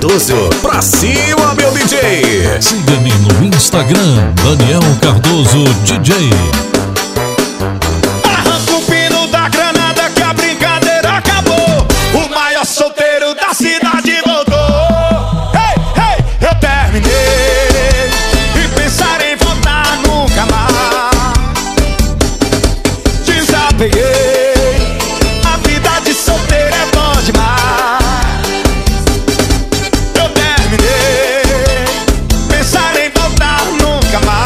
Cardoso. Pra cima, meu DJ. Siga-me no Instagram, Daniel Cardoso DJ. Arranca o pino da granada que a brincadeira acabou. O maior solteiro da cidade voltou. Hey, hey, eu terminei e pensar em voltar nunca mais. Desapeguei, a vida de solteiro é bom demais. Eu terminei, pensar em voltar nunca mais.